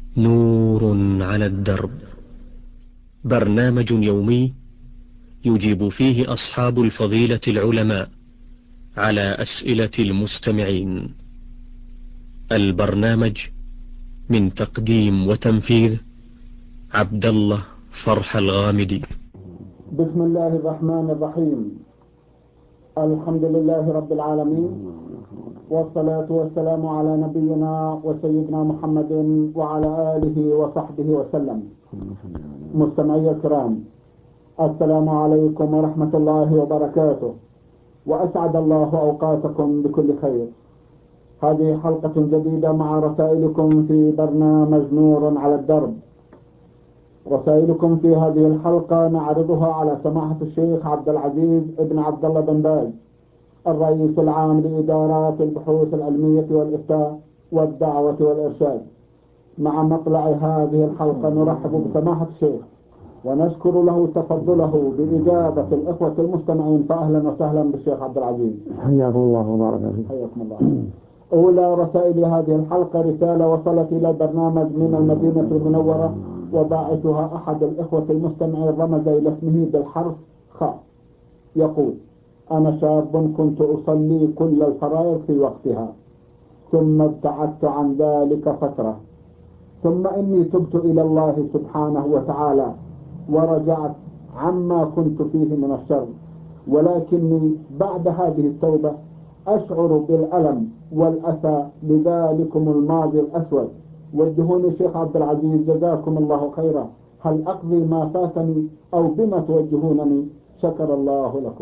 نور على الدرب، برنامج يومي يجيب فيه أصحاب الفضيلة العلماء على أسئلة المستمعين. البرنامج من تقديم وتنفيذ عبد الله فرح الغامدي. بسم الله الرحمن الرحيم. الحمد لله رب العالمين، والصلاة والسلام على نبينا وسيدنا محمد وعلى آله وصحبه وسلم. مستمعي الكرام، السلام عليكم ورحمة الله وبركاته، وأسعد الله أوقاتكم بكل خير. هذه حلقة جديدة مع رسائلكم في برنامج نور على الدرب. رسائلكم في هذه الحلقة نعرضها على سماحة الشيخ عبد العزيز ابن عبد الله بن باز، الرئيس العام لإدارات البحوث العلمية والإفتاء والدعوة والإرشاد. مع مطلع هذه الحلقة نرحب بسماحة الشيخ ونشكر له تفضله بإجابة الإخوة المستمعين، فأهلا وسهلا بالشيخ عبد العزيز. حياكم الله وبارك فيك. حياكم الله. أولى رسائل هذه الحلقة رسالة وصلت إلى البرنامج من المدينة المنورة، وباعثها أحد الإخوة المستمعين رمز إلى اسمه بالحرف خ. يقول: أنا شاب كنت أصلي كل الفرائض في وقتها، ثم ابتعدت عن ذلك فترة، ثم إني تبت إلى الله سبحانه وتعالى ورجعت عما كنت فيه من الشر، ولكني بعد هذه التوبة أشعر بالألم والأسى لذلكم الماضي الأسود. وجهوني شيخ عبد العزيز جزاكم الله خيرا، هل أقضي ما فاتني أو بما توجهونني؟ شكر الله لكم.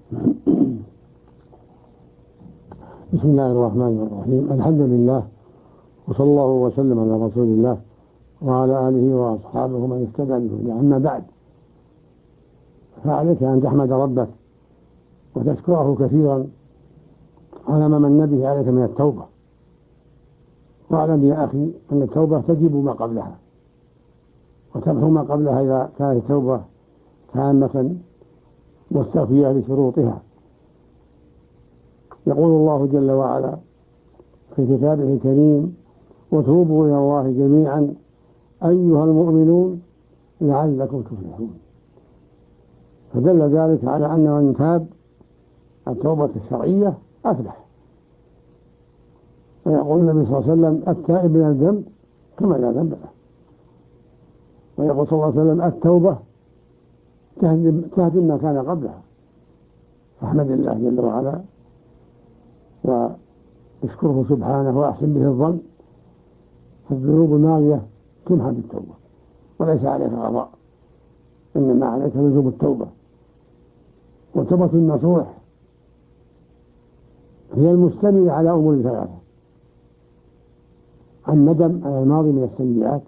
بسم الله الرحمن الرحيم. الحمد لله، وصلى الله وسلم على رسول الله وعلى آله وأصحابه من اهتدى بهداه. أما بعد، فعليك أن تحمد ربك وتشكره كثيرا على ما من به عليك من التوبة. واعلم يا أخي أن التوبة تجب ما قبلها وتمحو ما قبلها إذا كانت التوبة تامة مستوفية لشروطها. يقول الله جل وعلا في كتابه الكريم: وتوبوا إلى الله جميعا أيها المؤمنون لعلكم تفلحون. فدل ذلك على أن من تاب التوبة الشرعية أفلح. ويقول النبي صلى الله عليه وسلم: التائب من الذنب كما لا ذنب له. ويقول صلى الله عليه وسلم: التوبة تهدم ما كان قبلها. فاحمد الله جل وعلا واشكره سبحانه وأحسن به الظن، فالذنوب الماضية تمحى بالتوبة وليس عليك قضاء، إنما عليك لزوم التوبة. والتوبة النصوح هي المشتملة على أمور ثلاثة: الندم على الماضي من السيئات،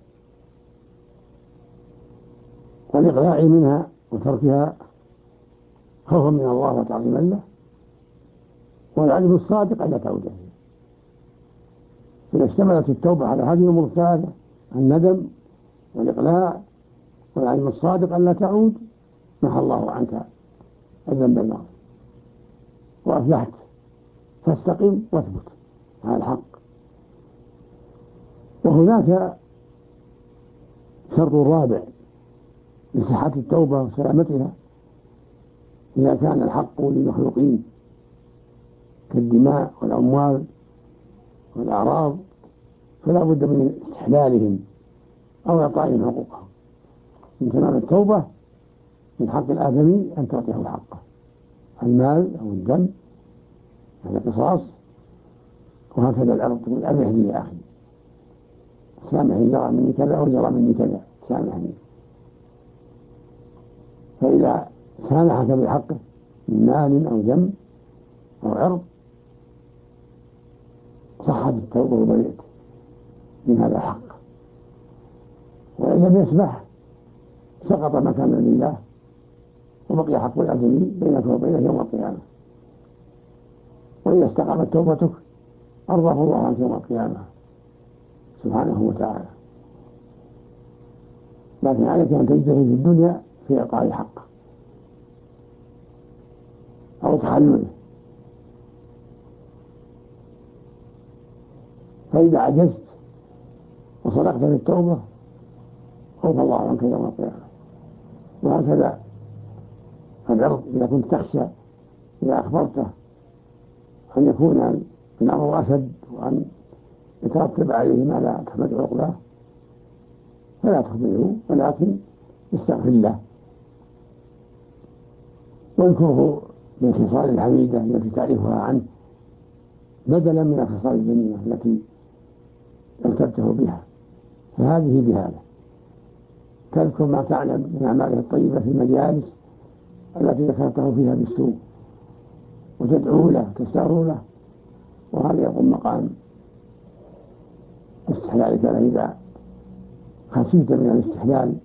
والإقلاع منها وتركها خوفا من الله وتعظيما له، والعزم الصادق ألا تعود فيه. إذا اشتملت التوبة على هذه الأمور الثلاثة: الندم والإقلاع والعزم الصادق ألا تعود، محى الله عنك الذنب الماضي وأفلحت. فاستقم واثبت على الحق. وهناك شرط رابع لصحة التوبة وسلامتها: إذا كان الحق للمخلوقين كالدماء والأموال والأعراض فلا بد من استحلالهم أو إعطائهم حقوقهم. من تمام التوبة من حق الآدمي أن تعطيه حقه، المال أو الدم هذا قصاص، وهكذا الأرض تقول: أرحني يا أخي، سامحني، جرى مني كذا أو جرى مني كذا، سامحني. فإذا سامحك بحقه من مال أو دم أو عرض صحت التوبة وبرئت من هذا الحق. وإن لم يسمح سقط مكانا لله وبقي حق الآدمي بينك وبينه يوم القيامة. وإذا استقامت توبتك أرضاه الله عنك يوم القيامة سبحانه وتعالى. لكن عليك أن تجتهد في الدنيا في إعطاء الحق أو تحلله. فإذا عجزت وصدقت في التوبة خوف الله عنك يوم القيامة. وهكذا العرض إذا كنت تخشى إذا أخبرته أن يكون الأمر أشد وأن يترتب عليه ما لا تحمد عقباه فلا تخبره، ولكن استغفر الله واذكره بالخصال الحميدة التي تعرفها عنه بدلا من الخصال الذميمة التي ارتبته بها. فهذه بهذا تذكر ما تعلم من أعماله الطيبة في المجالس التي ذكرته فيها بالسوء وتدعو له تستغفر له، وهذا يقوم مقام استحلالك له إذا خشيت من الاستحلال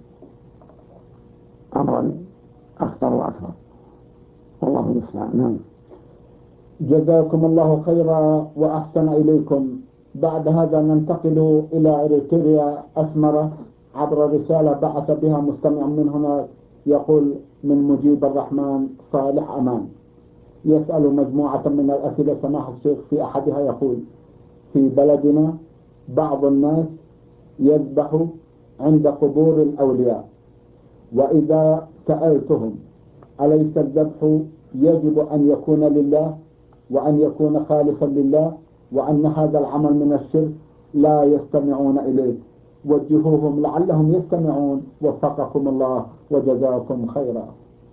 أمرا أخطر وأكبر، والله المستعان. نعم. جزاكم الله خيرا وأحسن إليكم. بعد هذا ننتقل إلى إريتريا أسمرة عبر رسالة بعث بها مستمع من هناك، يقول: من مجيب الرحمن صالح أمان، يسأل مجموعة من الأسئلة سماحة الشيخ. في أحدها يقول: في بلدنا بعض الناس يذبح عند قبور الأولياء، وإذا سألتهم أليس الذبح يجب أن يكون لله وأن يكون خالصا لله وأن هذا العمل من الشرك، لا يستمعون إليه. وجهوهم لعلهم يستمعون، وفقكم الله وجزاكم خيرا.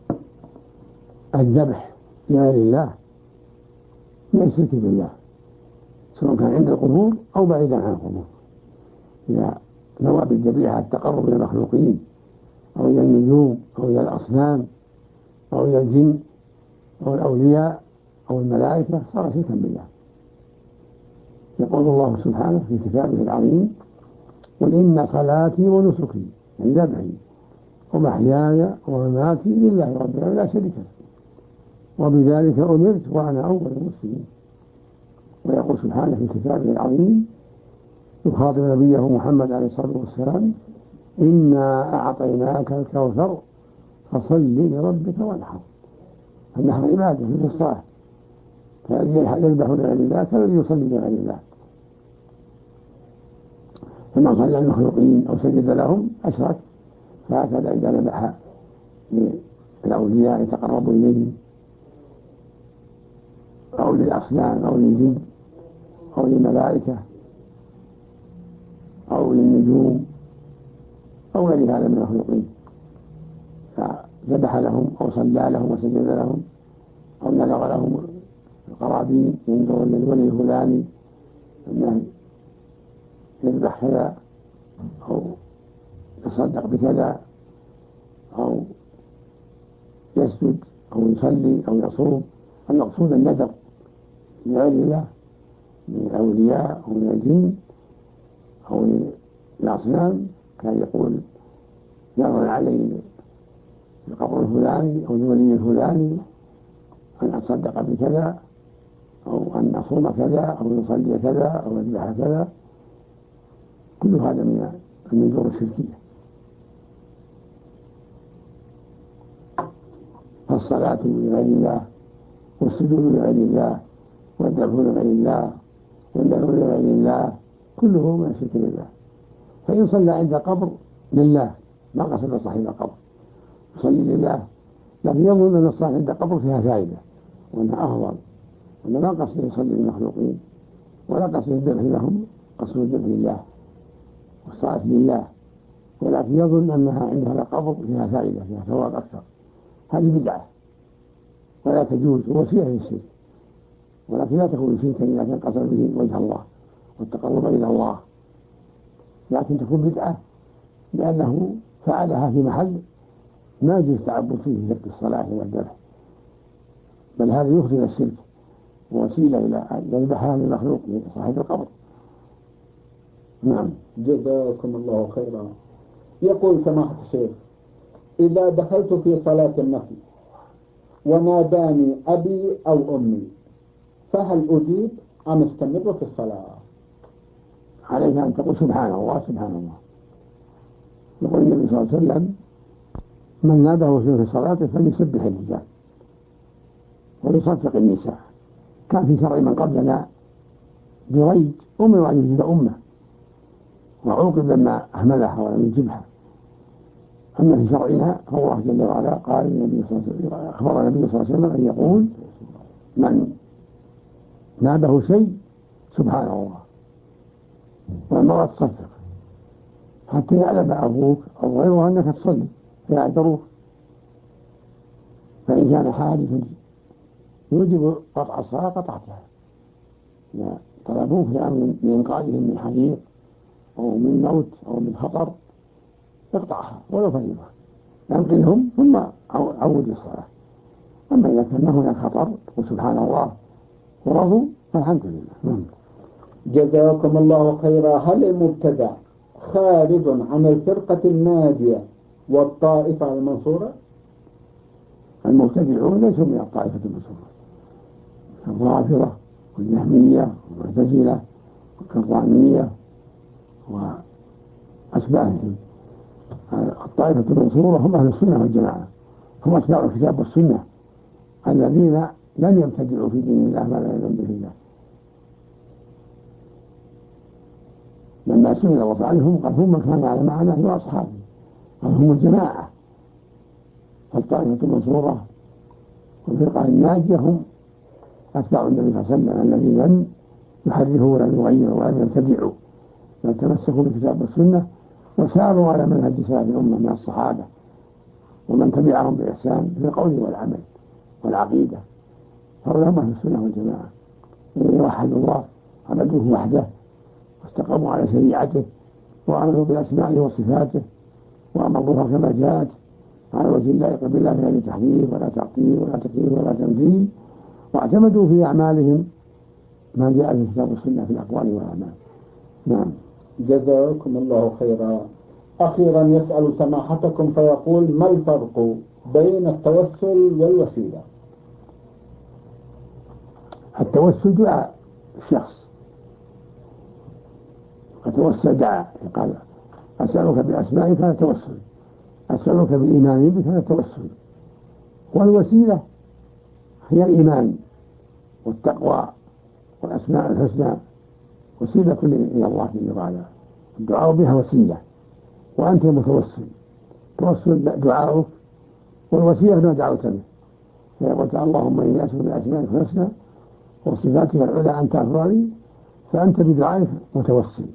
الذبح لغير الله من الشرك بالله، سواء كان عند القبور أو بعيدا عن القبور. إذا نوى بالذبيحة التقرب إلى المخلوقين أو إلى النجوم أو إلى الأصنام أو إلى الجن أو الأولياء أو الملائكة صار شركا بالله. يقول الله سبحانه في كتابه العظيم: قل إن صلاتي ونسكي، يعني ذبحي ومحياي ومماتي لله رب العالمين لا شريك له وبذلك أمرت وأنا أول المسلمين. ويقول سبحانه في كتابه العظيم يخاطب نبيه محمد عليه الصلاة والسلام: إنا أعطيناك الكوثر فصل لربك وانحر. النحر عبادة مثل الصلاة، فالذي يذبح لغير الله كالذي يصلي لغير الله. فمن صلى المخلوقين أو سجد لهم أشرك، فهكذا إذا ذبح للأولياء يتقرب إليهم أو للأصنام أو للجن أو للملائكة أو للنجوم أو غير هذا من المخلوقين، فذبح لهم أو صلى لهم وسجد لهم أو نذر لهم القرابين ينذر للولي الفلاني أنه يذبح كذا أو يصدق بكذا أو يسجد أو يصلي أو يصوم. المقصود النذر لغير الله من الأولياء أو من الجن أو الأصنام، كان يقول نذر علي القبر الفلاني أو الولي الفلاني أن أصدق بكذا أو أن أصوم كذا أو يصلي كذا أو يذبح كذا. كل هذا من النذور الشركية. فالصلاة لغير الله والسجود لغير الله والذبح لغير الله والنذر لغير الله كله من الشرك بالله. فإن صلى عند قبر لله ما قصد صاحب القبر، يصلي لله، لكن يظن أن الصلاة عند قبر فيها فائدة وأنها أفضل، وأن ما قصد يصلي للمخلوقين ولا قصد الذبح لهم، قصد الذبح لله والصلاة لله، ولكن يظن أنها عند هذا القبر فيها فائدة فيها ثواب أكثر. هذه بدعة ولا تجوز وسيلة للشرك، ولكن لا تكون شركا إذا كان قصد به وجه الله والتقرب إلى الله، لكن تكون بدعة لأنه فعلها في محل ما يجوز التعبد فيه ذكر الصلاة والذبح، بل هذا يفضي إلى الشرك ووسيلة إلى أن يذبحها للمخلوق لصاحب القبر. نعم. جزاكم الله خيرا. يقول سماحة الشيخ: إذا دخلت في صلاة النفل وناداني أبي أو أمي فهل أجيب أم استمر في الصلاة؟ عليك أن تقول سبحان الله سبحان الله. يقول النبي صلى الله عليه وسلم: من ناداه في صلاته فليسبح الرجال وليصفق النساء. كان في شرع من قبلنا جريج أمر أن يجيب أمه وعوقب لما أهملها ولم يجبها. أما في شرعنا فالله جل وعلا قال النبي صلى الله عليه وسلم أخبر النبي صلى الله عليه وسلم أن يقول من نابه شيء سبحان الله، والمرأة تصفق حتى يعلم أبوك أو غيره أنك تصلي فيعذروك، فإن كان حادث يوجب قطع الصلاة قطعتها، إذا طلبوك لإنقاذهم من حريق أو من موت أو من خطر اقطعها ولو فريضة، ينقلهم ثم عود الصلاة. أما إذا كان هناك خطر وسبحان الله ورضوا فالحمد لله. جزاكم الله خيرا. هل المبتدع خارج عن الفرقة الناجية والطائفة المنصورة؟ المبتدعون ليسوا من الطائفة المنصورة، الرافضة والجهمية والمعتزلة والكرامية وأشباههم. الطائفة المنصورة هم أهل السنة والجماعة، هم أتباع الكتاب والسنة الذين لم يبتدعوا في دين الله ما لا يعلم به الله. لما سئل الله عنهم قال هم كان على معنى وأصحابه، قال هم الجماعة. فالطائفة المنصورة والفرقة الناجية هم أتباع النبي صلى الله عليه وسلم الذين لم يحرفوا ولم يغيروا ولم يبتدعوا، بل تمسكوا بالكتاب والسنة وساروا على منهج سلف الأمة من الصحابة ومن تبعهم بإحسان في القول والعمل والعقيدة. هؤلاء هم أهل السنة والجماعة الذين وحدوا الله عبدوه وحده واستقاموا على شريعته وعملوا بأسمائه وصفاته وأمروها كما جاءت على وجه اللائق بالله لا تحريف ولا تعطيل ولا تكييف ولا تمثيل، واعتمدوا في أعمالهم ما جاء في الكتاب والسنة في الأقوال والأعمال. نعم. جزاكم الله خيرا. أخيرا يسأل سماحتكم فيقول: ما الفرق بين التوسل والوسيلة؟ التوسل دعاء الشخص، التوسل دعاء، قال أسألك بأسمائك هذا توسل، أسألك بالإيمان بك هذا توسل. والوسيلة هي الإيمان والتقوى والأسماء الحسنى، وسيلة إلى الله جل وعلا، الدعاء بها وسيلة وأنت متوسل، توسل دعاؤك والوسيلة ما دعوت به. فيقول اللهم إني أسألك بأسمائك الحسنى وصفاتك العلى أن تغفر لي، فأنت بدعائك متوسل،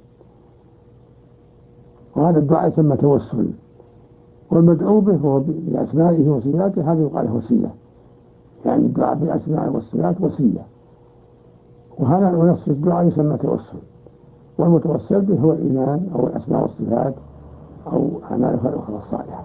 وهذا الدعاء يسمى توسل. والمدعو به هو بأسمائه وصفاته هذا يقال وسيلة، يعني الدعاء بالأسماء والصفات وسيلة، وهذا ونفس الدعاء يسمى توسل. والمتوسل به هو الإيمان أو الأسماء والصفات أو أعمالها الأخرى الصالحة.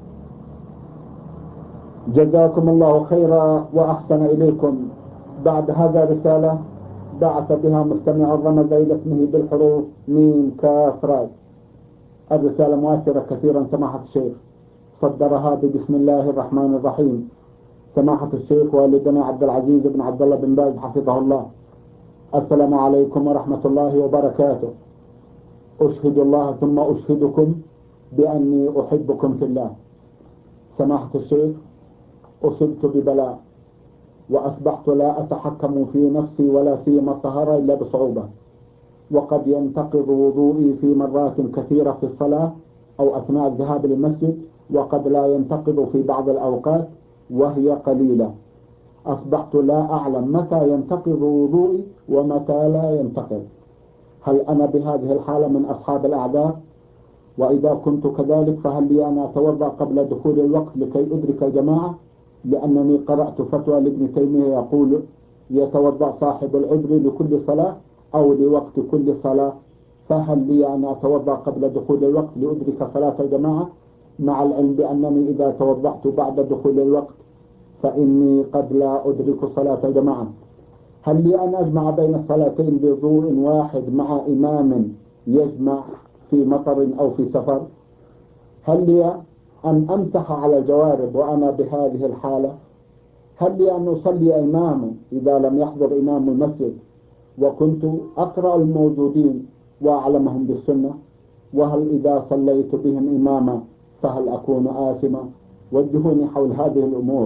جزاكم الله خيرا وأحسن إليكم. بعد هذا رسالة بعث بها مستمع رمز إلى اسمه بالحروف ميم كاف راء. الرسالة مؤثرة كثيرا سماحة الشيخ، صدرها بسم الله الرحمن الرحيم. سماحة الشيخ والدنا عبد العزيز بن عبد الله بن باز حفظه الله، السلام عليكم ورحمة الله وبركاته. أشهد الله ثم أشهدكم بأني أحبكم في الله. سماحة الشيخ، أصبت ببلاء وأصبحت لا أتحكم في نفسي ولا سيما الطهارة إلا بصعوبة، وقد ينتقض وضوئي في مرات كثيرة في الصلاة أو أثناء الذهاب للمسجد، وقد لا ينتقض في بعض الأوقات وهي قليلة. أصبحت لا أعلم متى ينتقض وضوئي ومتى لا ينتقض. هل أنا بهذه الحالة من أصحاب الأعذار؟ وإذا كنت كذلك فهل لي أن أتوضأ قبل دخول الوقت لكي أدرك الجماعة؟ لأنني قرأت فتوى لابن تيمية يقول يتوضأ صاحب العذر لكل صلاة أو لوقت كل صلاة، فهل لي أن أتوضأ قبل دخول الوقت لأدرك صلاة الجماعة، مع العلم بأنني إذا توضأت بعد دخول الوقت فإني قد لا أدرك صلاة الجماعة؟ هل لي أن أجمع بين الصلاتين بوضوء واحد مع إمام يجمع في مطر أو في سفر؟ هل لي أن أمسح على الجوارب وأنا بهذه الحالة؟ هل لي أن أصلي إماما إذا لم يحضر إمام المسجد وكنت أقرأ الموجودين وأعلمهم بالسنة؟ وهل إذا صليت بهم إماما فهل أكون آثما؟ وجهوني حول هذه الأمور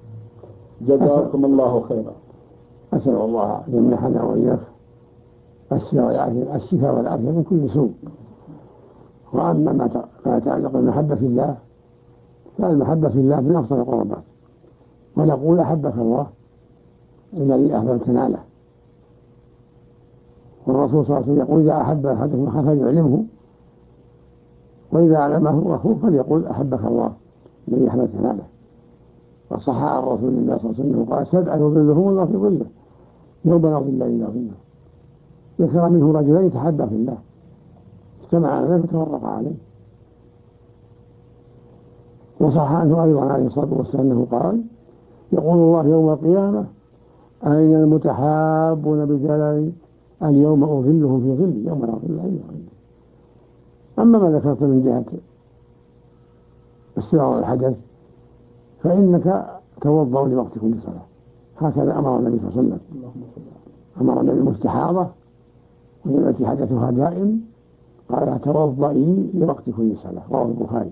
جزاكم الله خيرا. أسأل الله أن يمنحنا وإياك الشفاء والعافية من كل سوء. وأما ما يتعلق بالمحبة في الله فالمحبة في الله من أفضل القربات، ونقول أحبك الله الذي أحببت ناله. والرسول صلى الله عليه وسلم يقول إذا أحب أحدكم أخاه فليعلمه، وإذا علمه أخوه فليقول أحبك الله الذي أحببت ناله. وصح عن رسول الله صلى الله عليه وسلم قال 7 يظلهم الله في ظله يوم لا ظل إلا ظله. ذكر منه رجلين يتحدى في الله اجتمع عليه فتفرق عليه. وصح عنه أيضا عليه الصلاة والسلام أنه قال يقول الله يوم القيامة أين المتحابون بجلالي اليوم أظلهم في ظلي يوم لا ظل إلا ظلي. أما ما ذكرت من جهة السر والحدث فإنك توضأ لوقت كل صلاة، هكذا أمر النبي صلى الله عليه وسلم. أمر النبي المستحاضة والتي حدثها دائم قال توضئي لوقت كل صلاة، رواه البخاري.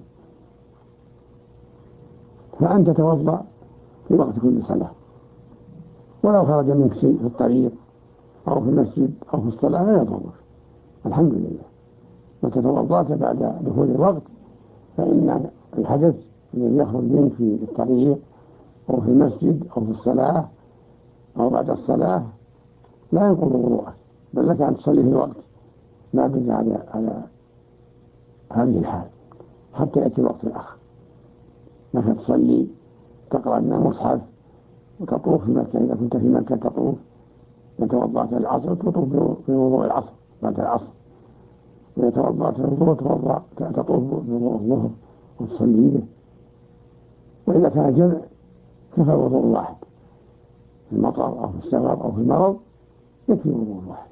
فأنت توضأ في وقت كل صلاة، ولو خرج منك شيء في الطريق أو في المسجد أو في الصلاة لا يضرك، الحمد لله. متى توضأت بعد دخول الوقت فإن الحدث الذي يخرج منك في الطريق أو في المسجد أو في الصلاة أو بعد الصلاة لا ينقض وضوءك، بل لك أن تصلي في الوقت ما دمت على هذه الحال حتى يأتي الوقت الآخر. لك تصلي تقرأ من المصحف وتطوف في مكة إذا كنت في مكة تطوف، وتوضأت العصر تطوف في وضوء العصر بعد العصر، وإذا توضأت الوضوء تطوف بوضوء الظهر وتصلي به. وإذا كان جمع كفى وضوء واحد في المطر أو في السفر أو في المرض يكفي وضوء واحد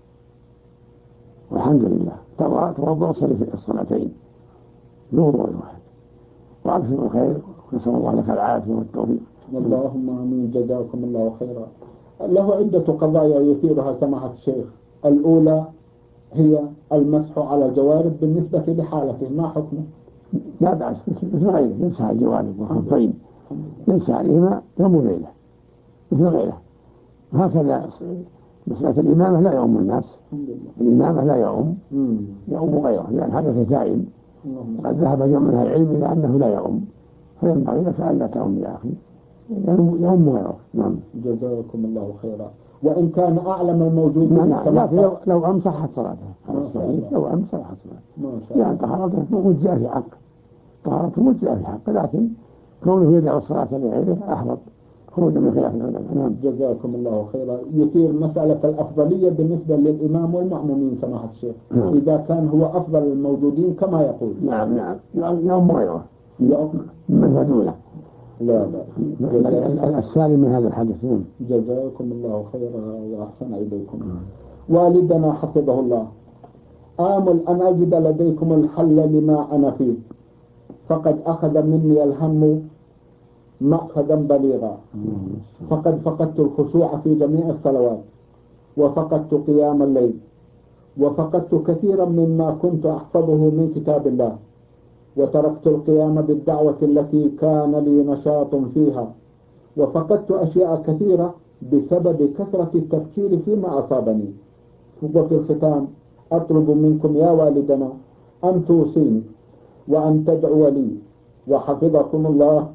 والحمد لله. توضأ وصلي في الصلاتين بوضوء واحد وأبشر الخير ونسأل الله لك العافية والتوفيق. اللهم آمين. جزاكم الله خيرا. له عدة قضايا يثيرها سماحة الشيخ. الأولى هي المسح على الجوارب بالنسبة لحالته، ما حكمه؟ لا بأس، مثل غيره يمسح على الجوارب والخفين يمسح عليهما يوم وليلة مثل غيره. هكذا مسألة الإمامة لا يؤم الناس، الإمامة لا يؤم غيره لأن هذا دائم. قد ذهب جمع من العلم إلى أنه لا يؤم، فينبغي لك أن لا تؤم يا أخي، يؤم غيره. نعم. جزاكم الله خيرا. وإن كان أعلم الموجود لكن لو أم صحت صلاته، لو أم صحت صلاته يعني طهارته مجزئة في حق، طهارته مجزئة في حق، لكن كونه يدعو الصلاة لغيره أحبط خروجا من خلاف العلماء. نعم. جزاكم الله خيرا. يثير مسألة الأفضلية بالنسبة للإمام والمأمومين سماحة الشيخ. إذا كان هو أفضل الموجودين كما يقول. نعم يوم غيره من دونه. لا السالم من هذا الحدث. جزاكم الله خيرا وأحسن إليكم. والدنا حفظه الله آمل أن أجد لديكم الحل لما أنا فيه، فقد أخذ مني الهم مأخذا بليغا، فقد فقدت الخشوع في جميع الصلوات، وفقدت قيام الليل، وفقدت كثيرا مما كنت أحفظه من كتاب الله، وتركت القيام بالدعوة التي كان لي نشاط فيها، وفقدت أشياء كثيرة بسبب كثرة التفكير فيما أصابني. وفي الختام أطلب منكم يا والدنا أن توصيني وأن تدعوا لي وحفظكم الله.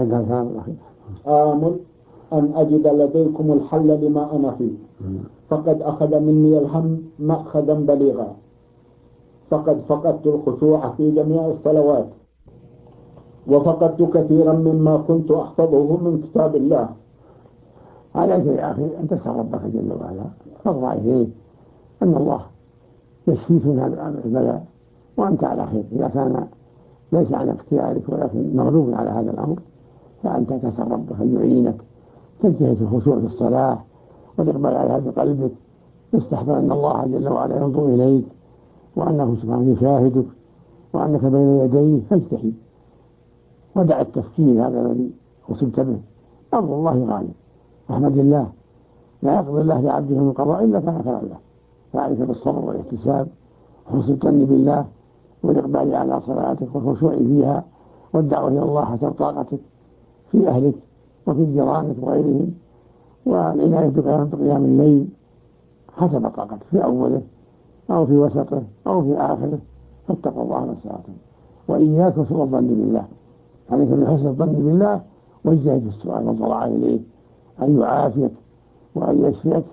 آمل أن أجد لديكم الحل لما أنا فيه، فقد أخذ مني الهم مأخذا بليغا، فقد فقدت الخشوع في جميع الصلوات، وفقدت كثيرا مما كنت أحفظه من كتاب الله. عليك يا أخي أن تسأل ربك جل وعلا تضرع إليه أن الله يشفيك من هذا البلاء وأنت على خير. إذا كان ليس عن اختيارك ولكن مغلوب على هذا الأمر فأنت تسأل ربك أن يعينك، تجتهد في الخشوع في الصلاة وتقبل عليها بقلبك، تستحضر أن الله جل وعلا ينظر إليك وأنه سبحانه يشاهدك وأنك بين يديه، فاجتهد ودع التفكير هذا الذي أصبت به. أمر الله غالب، أحمد الله، لا يقضي الله لعبده من قضاء إلا كان خيرا له. فعليك بالصبر والاحتساب وحسن الظن بالله والإقبال على صلاتك والخشوع فيها والدعوة إلى الله حسب طاقتك في أهلك وفي جيرانك وغيرهم، والعناية بقيام الليل حسب طاقته في أوله أو في وسطه أو في آخره، فاتقوا الله ما استطعتم، وإياكم سوء الظن بالله، عليك بحسن الظن بالله، واجتهد في السؤال والضراعة إليه أن يعافيك وأن يشفيك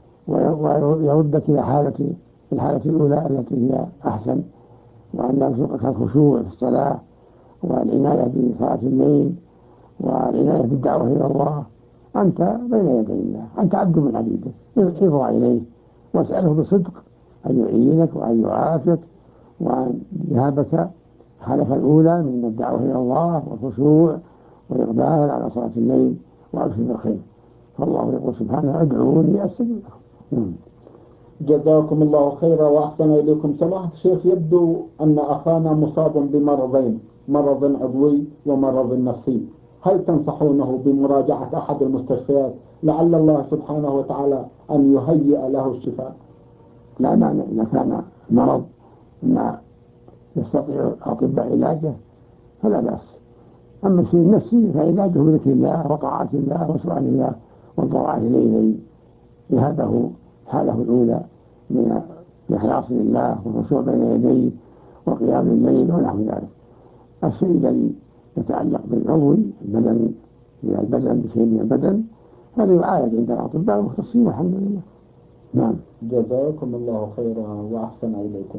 ويردك إلى الحالة الأولى التي هي أحسن، وأن يرزقك الخشوع في الصلاة والعناية بصلاة الليل والعناية بالدعوة إلى الله. أنت بين يدي الله، أنت عبد من عبيده، ارضى إليه واسأله بصدق أن يعينك وأن يعافيك وأن يهبك الحالة الأولى من الدعوة إلى الله والخشوع والإقبال على صلاة الليل وأبشر بالخير. فالله يقول سبحانه ادعوني أستجب لكم. جزاكم الله خيرا وأحسن إليكم سماحة الشيخ. يبدو أن أخانا مصاب بمرضين، مرض عضوي ومرض نفسي، هل تنصحونه بمراجعة أحد المستشفيات لعل الله سبحانه وتعالى أن يهيئ له الشفاء؟ لا مانع إذا كان مرض ما يستطيع الأطباء علاجه فلا بأس. أما الشيء النفسي فعلاجه بذكر الله وطاعة الله وسؤال الله والضراعة إليه لهذه حاله الأولى من الإخلاص لله والخشوع بين يديه وقيام الليل ونحو ذلك. الشيء الذي يتعلق بالعضوي البدن إلى البدن بشيء من البدن هذا يعالج عند الأطباء المختصين والحمد لله. نعم. جزاكم الله خيرا وأحسن إليكم.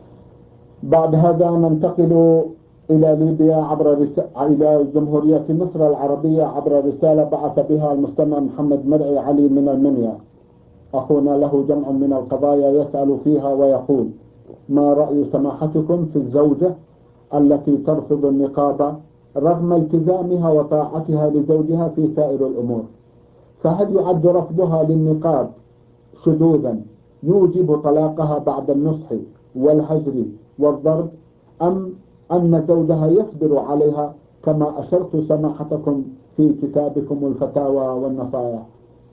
بعد هذا ننتقل إلى ليبيا إلى جمهورية مصر العربية عبر رسالة بعث بها المستمع محمد مرعي علي من المنيا. أخونا له جمع من القضايا يسأل فيها ويقول: ما رأي سماحتكم في الزوجة التي ترفض النقاب رغم التزامها وطاعتها لزوجها في سائر الأمور؟ فهل يعد رفضها للنقاب شذوذا يوجب طلاقها بعد النصح والهجر والضرب، أم أن زوجها يصبر عليها كما أشرت سماحتكم في كتابكم الفتاوى والنصائح؟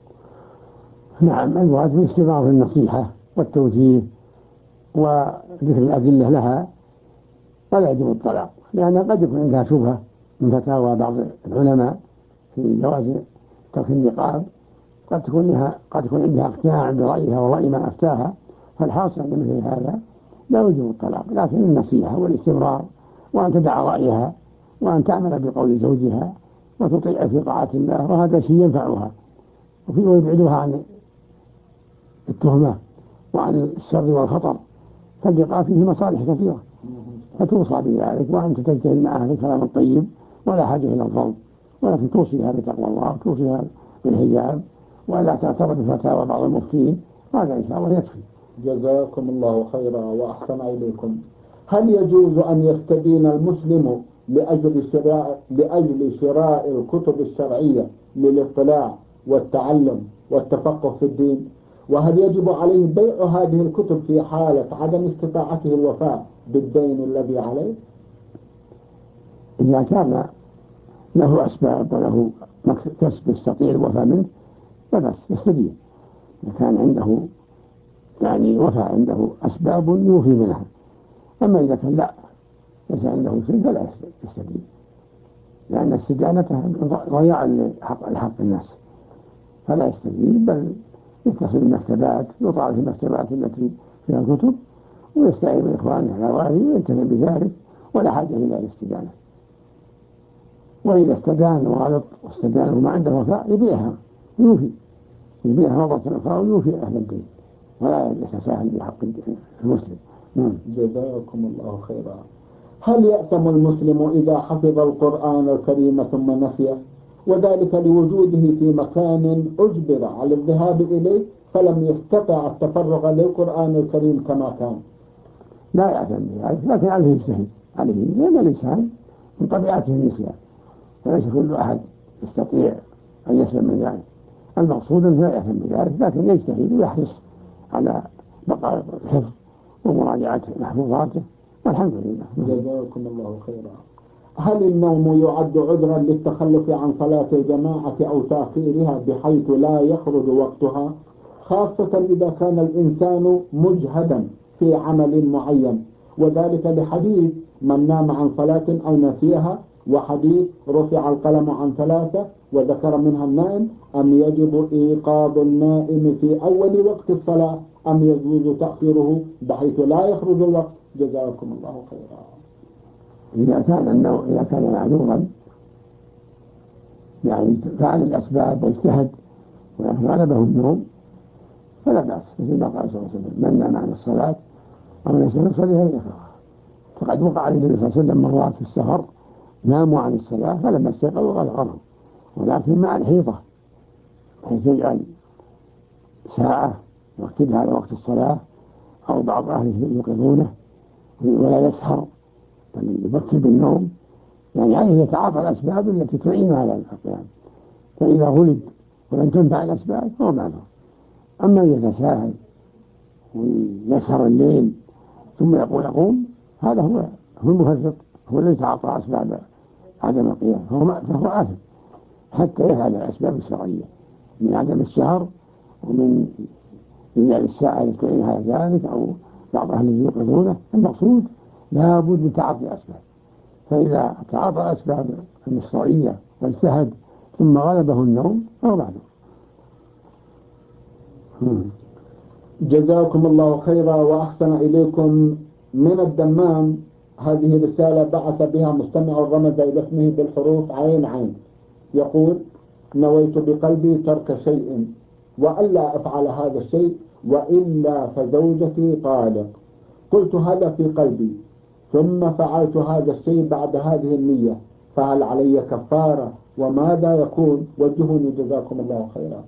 نعم، الواجب الاستمرار في النصيحة والتوجيه وذكر الأدلة لها، ولا يجب الطلاق، لأن قد يكون عندها شبهة من فتاوى بعض العلماء في جواز ترك النقاب، قد تكون عندها اقتناع برأيها ورأي من أفتاها، فالحاصل أن مثل هذا لا يجب الطلاق، لكن النصيحة والاستمرار وأن تدع رأيها وأن تعمل بقول زوجها وتطيع في طاعة الله، وهذا شيء ينفعها ويبعدها عن التهمة وعن الشر والخطر، فاللقاء فيه مصالح كثيرة، فتوصى بذلك وأن تجتهد معها في الكلام الطيب ولا حاجة إلى الظلم، ولكن توصيها بتقوى الله وتوصيها بالحجاب ولا تعترض بفتاوى بعض المفتين، هذا إن شاء الله يكفي. جزاكم الله خيرا وأحسن إليكم. هل يجوز أن يستدين المسلم لأجل شراء الكتب الشرعية للاطلاع والتعلم والتفقه في الدين؟ وهل يجب عليه بيع هذه الكتب في حالة عدم استطاعته الوفاء بالدين الذي عليه؟ إذا كان له أسباب وله كسب يستطيع الوفاء منه فبس يستدين. إذا كان عنده وفاء عنده أسباب يوفي منها، أما إذا كان لا ليس عنده شيء فلا يستدين، لأن استدانته ضياع لحق الناس، فلا يستدين بل يتصل بالمكتبات، يطالع في المكتبات التي فيها الكتب ويستعين بالإخوان على وعيه وينتهي بذلك، ولا حاجة إلى الاستدانة. وإذا استدان وغلط واستدان وما عنده وفاء يبيعها وضعة الأخرى ويوفي أهل الدين، ولا يتساهل بحق المسلم. جزاكم الله خيرا. هل يأثم المسلم إذا حفظ القرآن الكريم ثم نسيه، وذلك لوجوده في مكان أجبر على الذهاب إليه فلم يستطع التفرغ للقرآن الكريم كما كان؟ لا يأثم بذلك، لكن عليه يجتهد، لأن الإنسان من طبيعته النسيان، فليس كل أحد يستطيع أن يسلم من ذلك. المقصود أنه لا يأثم بذلك، لكن يجتهد ويحرص على بقاء الحفظ ومراجعة محفوظاته، والحمد لله. جزاكم الله خيرا. هل النوم يعد عذرا للتخلف عن صلاة الجماعة أو تأخيرها بحيث لا يخرج وقتها، خاصة إذا كان الإنسان مجهدا في عمل معين، وذلك لحديث من نام عن صلاة أو نسيها وحديث رفع القلم عن 3 وذكر منها النائم، أم يجب إيقاظ النائم في أول وقت الصلاة أم يجوز تأخيره بحيث لا يخرج الوقت؟ جزاكم الله خيرا. إذا كان معذورا يعني فعل الأسباب واجتهد وغلبه النوم فلا بأس، مثل ما قال صلى الله عليه وسلم: من نام عن الصلاة أو ليس يصلي فليكرهها. فقد وقع للنبي صلى الله عليه وسلم مرات في السفر ناموا عن الصلاة فلما استيقظوا غلبهم، ولكن مع الحيطة، حيث يجعل ساعة يكتبها على وقت الصلاة، أو بعض أهله يوقظونه ولا يسهر بل يبكر بالنوم، يعني عليه يتعاطى الأسباب التي تعين على القيام. فإذا غلب ولم تنفع الأسباب فهو معذور. أما يتساهل ويسهر الليل ثم يقول أقوم، هذا هو المفرط، هو الذي تعاطى أسباب عدم القيام، فهو آثم حتى يفعل الأسباب الشرعية من عدم السهر ومن إنزال الساعة التي تعين على ذلك أو بعض أهله يوقظونه. المقصود لا بد من تعاطي الأسباب، فإذا تعاطى الأسباب الشرعية واجتهد ثم غلبه النوم فهو معذور. جزاكم الله خيرا وأحسن إليكم. من الدمام هذه رسالة بعث بها مستمع رمز إلى اسمه بالحروف عين. يقول: نويت بقلبي ترك شيء وألا أفعل هذا الشيء وإلا فزوجتي طالق، قلت هذا في قلبي ثم فعلت هذا الشيء بعد هذه النية، فهل علي كفارة وماذا يكون؟ وجهوني جزاكم الله خيرا.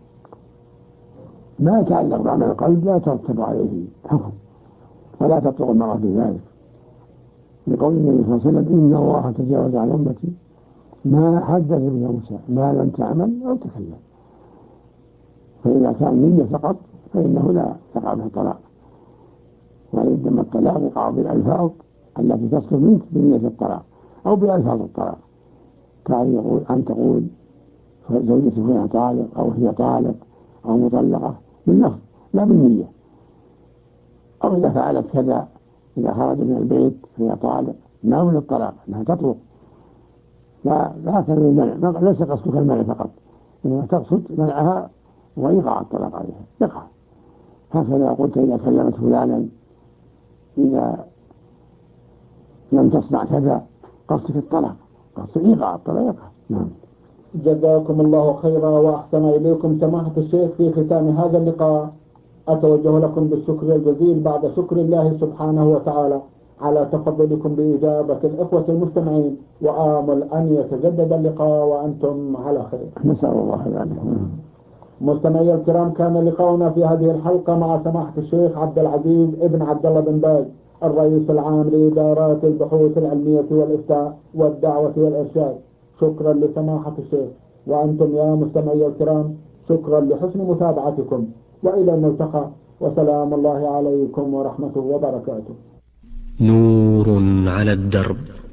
ما يتعلق بعمل القلب لا ترتب عليه حكم ولا تطلق المرأة بذلك، لقول النبي صلى الله عليه وسلم: إن الله تجاوز عن أمتي ما حدث به موسى ما لم تعمل أو تكلم. فإذا كان نية فقط فإنه لا يقع به الطلاق، وإنما الطلاق يقع بالألفاظ التي تصدر منك بنية الطلاق أو بألفاظ الطلاق، كأن أن تقول زوجتي هي طالق أو هي طالق أو مطلقة باللفظ لا بالنية، أو إذا فعلت كذا إذا خرج من البيت هي طالق، لا من الطلاق أنها تطلق، لا تنوي المنع، ليس قصدك المنع فقط، إنما تقصد منعها ويقع الطلاق عليها يقع. هكذا قلت إذا كلمت فلانا إذا لم تصنع كذا قصدك الطلاق، قصدك يقع الطلاق يقع. نعم. جزاكم الله خيرا وأحسن إليكم سماحة الشيخ. في ختام هذا اللقاء أتوجه لكم بالشكر الجزيل بعد شكر الله سبحانه وتعالى على تفضلكم بإجابة الإخوة المستمعين، وآمل أن يتجدد اللقاء وأنتم على خير. نسأل الله ذلك. مستمعي الكرام، كان لقاؤنا في هذه الحلقة مع سماحة الشيخ عبد العزيز ابن عبد الله بن باز، الرئيس العام لإدارات البحوث العلمية والإفتاء والدعوة والإرشاد. شكرا لسماحة الشيخ، وأنتم يا مستمعي الكرام شكرا لحسن متابعتكم، وإلى الملتقى، وسلام الله عليكم ورحمته وبركاته. نور على الدرب،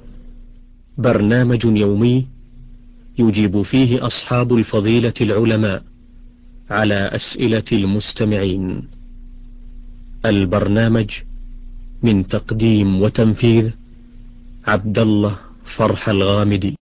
برنامج يومي يجيب فيه أصحاب الفضيلة العلماء على أسئلة المستمعين. البرنامج من تقديم وتنفيذ عبد الله فرح الغامدي.